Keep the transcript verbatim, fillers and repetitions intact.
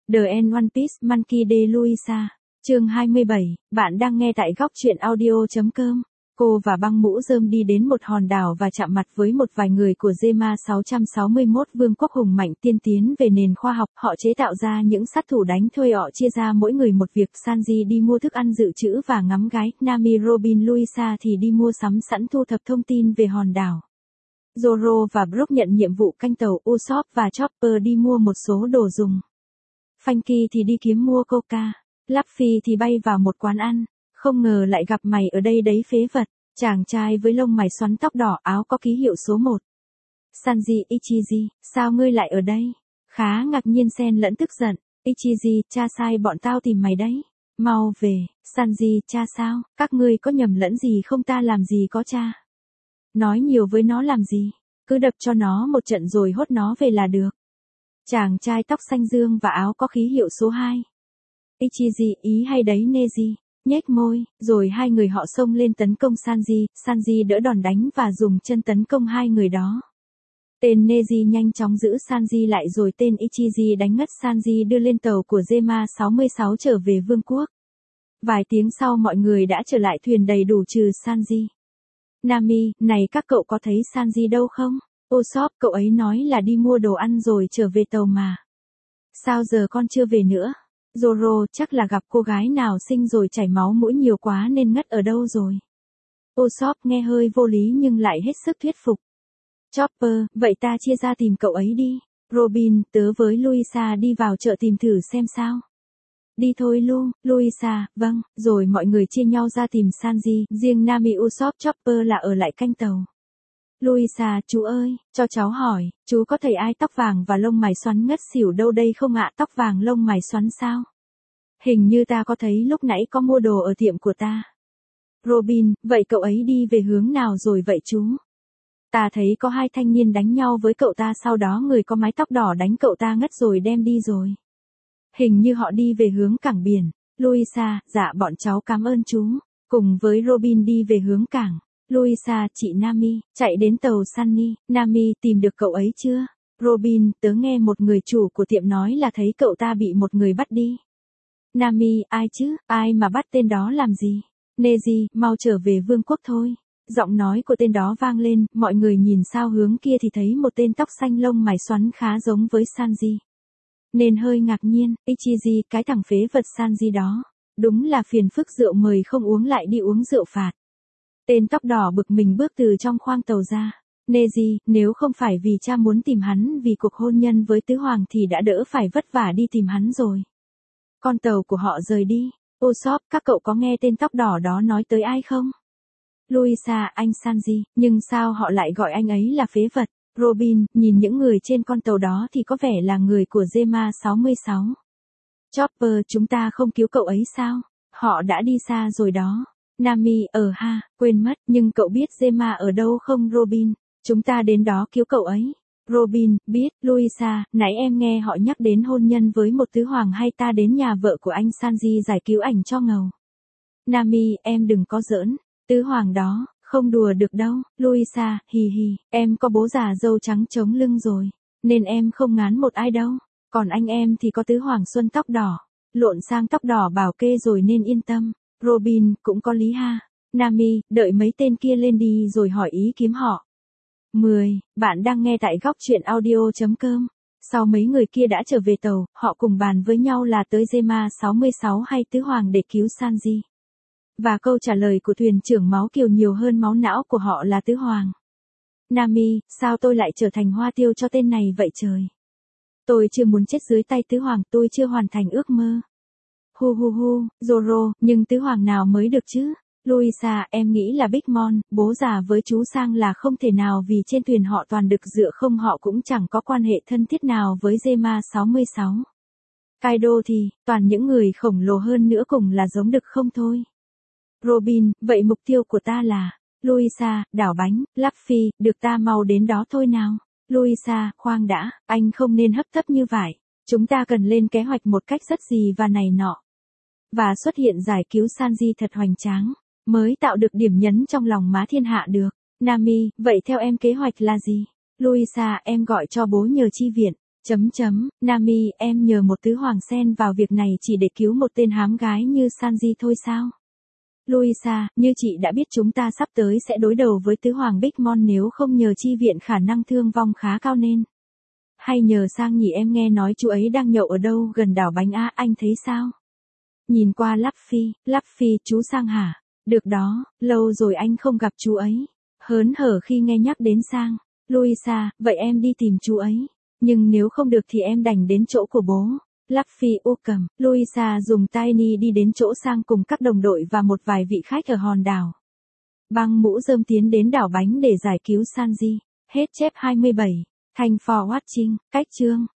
The End One Piece Monkey D. Luisa. Chương hai mươi bảy, bạn đang nghe tại góc truyện audio.com. Cô và băng mũ rơm đi đến một hòn đảo và chạm mặt với một vài người của Zema sáu trăm sáu mươi mốt vương quốc hùng mạnh tiên tiến về nền khoa học. Họ chế tạo ra những sát thủ đánh thuê, họ chia ra mỗi người một việc. Sanji đi mua thức ăn dự trữ và ngắm gái. Nami, Robin, Luisa thì đi mua sắm sẵn, thu thập thông tin về hòn đảo. Zoro và Brook nhận nhiệm vụ canh tàu. Usopp và Chopper đi mua một số đồ dùng. Franky thì đi kiếm mua coca. Luffy thì bay vào một quán ăn. Không ngờ lại gặp mày ở đây đấy phế vật. Chàng trai với lông mày xoắn, tóc đỏ, áo có ký hiệu số một. Sanji, Ichizi, sao ngươi lại ở đây? Khá ngạc nhiên xen lẫn tức giận. Ichizi, cha sai bọn tao tìm mày đấy. Mau về. Sanji, cha sao? Các ngươi có nhầm lẫn gì không, ta làm gì có cha. Nói nhiều với nó làm gì? Cứ đập cho nó một trận rồi hốt nó về là được. Chàng trai tóc xanh dương và áo có ký hiệu số hai. Ichizi, ý hay đấy Neji. Nhếch môi, rồi hai người họ xông lên tấn công Sanji. Sanji đỡ đòn đánh và dùng chân tấn công hai người đó. Tên Neji nhanh chóng giữ Sanji lại rồi tên Ichizi đánh ngất Sanji, đưa lên tàu của Zema sáu mươi sáu trở về vương quốc. Vài tiếng sau mọi người đã trở lại thuyền đầy đủ trừ Sanji. Nami, này các cậu có thấy Sanji đâu không? Usopp, cậu ấy nói là đi mua đồ ăn rồi trở về tàu mà. Sao giờ con chưa về nữa? Zoro, chắc là gặp cô gái nào xinh rồi chảy máu mũi nhiều quá nên ngất ở đâu rồi. Usopp nghe hơi vô lý nhưng lại hết sức thuyết phục. Chopper, vậy ta chia ra tìm cậu ấy đi. Robin, tớ với Luisa đi vào chợ tìm thử xem sao. Đi thôi Lu, Luisa, vâng, rồi mọi người chia nhau ra tìm Sanji, riêng Nami, Usopp, Chopper là ở lại canh tàu. Luisa, chú ơi, cho cháu hỏi, chú có thấy ai tóc vàng và lông mày xoắn ngất xỉu đâu đây không ạ? Tóc vàng lông mày xoắn sao? Hình như ta có thấy lúc nãy có mua đồ ở tiệm của ta. Robin, vậy cậu ấy đi về hướng nào rồi vậy chú? Ta thấy có hai thanh niên đánh nhau với cậu ta, sau đó người có mái tóc đỏ đánh cậu ta ngất rồi đem đi rồi. Hình như họ đi về hướng cảng biển. Luisa, dạ bọn cháu cảm ơn chú. Cùng với Robin đi về hướng cảng. Luisa, chị Nami, chạy đến tàu Sunny. Nami, tìm được cậu ấy chưa? Robin, tớ nghe một người chủ của tiệm nói là thấy cậu ta bị một người bắt đi. Nami, ai chứ, ai mà bắt tên đó làm gì? Neji, mau trở về vương quốc thôi. Giọng nói của tên đó vang lên, mọi người nhìn sang hướng kia thì thấy một tên tóc xanh lông mày xoắn khá giống với Sanji. Nên hơi ngạc nhiên. Ichizi, cái thằng phế vật Sanji đó. Đúng là phiền phức, rượu mời không uống lại đi uống rượu phạt. Tên tóc đỏ bực mình bước từ trong khoang tàu ra. Neji, nếu không phải vì cha muốn tìm hắn vì cuộc hôn nhân với tứ hoàng thì đã đỡ phải vất vả đi tìm hắn rồi. Con tàu của họ rời đi. Usopp, các cậu có nghe tên tóc đỏ đó nói tới ai không? Luisa, anh Sanji, nhưng sao họ lại gọi anh ấy là phế vật? Robin, nhìn những người trên con tàu đó thì có vẻ là người của Zema sáu mươi sáu. Chopper, chúng ta không cứu cậu ấy sao? Họ đã đi xa rồi đó. Nami, ờ ha, quên mất, nhưng cậu biết Zema ở đâu không Robin? Chúng ta đến đó cứu cậu ấy. Robin, biết. Luisa, nãy em nghe họ nhắc đến hôn nhân với một tứ hoàng, hay ta đến nhà vợ của anh Sanji giải cứu ảnh cho ngầu. Nami, em đừng có giỡn. Tứ hoàng đó, không đùa được đâu. Luisa, hì hì, em có bố già râu trắng chống lưng rồi, nên em không ngán một ai đâu. Còn anh em thì có tứ hoàng xuân tóc đỏ, lộn sang tóc đỏ bảo kê rồi nên yên tâm. Robin, cũng có lý ha. Nami, đợi mấy tên kia lên đi rồi hỏi ý kiếm họ. mười. Bạn đang nghe tại góc truyện audio.com. Sau mấy người kia đã trở về tàu, họ cùng bàn với nhau là tới Zema sáu mươi sáu hay tứ hoàng để cứu Sanji. Và câu trả lời của thuyền trưởng máu kiều nhiều hơn máu não của họ là tứ hoàng. Nami, sao tôi lại trở thành hoa tiêu cho tên này vậy trời? Tôi chưa muốn chết dưới tay tứ hoàng, tôi chưa hoàn thành ước mơ. Hu hu hu, Zoro, nhưng tứ hoàng nào mới được chứ? Luisa, em nghĩ là Big Mom, bố già với chú Sang là không thể nào, vì trên thuyền họ toàn đực dựa không, họ cũng chẳng có quan hệ thân thiết nào với Zema sáu mươi sáu. Kaido thì, toàn những người khổng lồ hơn nữa, cùng là giống đực không thôi. Robin, vậy mục tiêu của ta là? Luisa, đảo bánh. Luffy, được, ta mau đến đó thôi nào. Luisa, khoan đã, anh không nên hấp tấp như vậy. Chúng ta cần lên kế hoạch một cách rất gì và này nọ. Và xuất hiện giải cứu Sanji thật hoành tráng, mới tạo được điểm nhấn trong lòng má thiên hạ được. Nami, vậy theo em kế hoạch là gì? Luisa, em gọi cho bố nhờ chi viện. Chấm chấm, Nami, em nhờ một tứ hoàng xen vào việc này chỉ để cứu một tên hám gái như Sanji thôi sao? Luisa, như chị đã biết chúng ta sắp tới sẽ đối đầu với tứ hoàng Big Mom, nếu không nhờ chi viện khả năng thương vong khá cao nên. Hay nhờ sang nhỉ, em nghe nói chú ấy đang nhậu ở đâu gần đảo bánh á, anh thấy sao? Nhìn qua Luffy, Luffy, chú Sang hả? Được đó, lâu rồi anh không gặp chú ấy. Hớn hở khi nghe nhắc đến Sang. Luisa, vậy em đi tìm chú ấy. Nhưng nếu không được thì em đành đến chỗ của bố. Luffy u cầm, Luisa dùng Tiny đi đến chỗ Sang cùng các đồng đội và một vài vị khách ở hòn đảo. Băng mũ rơm tiến đến đảo bánh để giải cứu Sanji. Hết chép hai mươi bảy. Thanks for watching. Cách chương.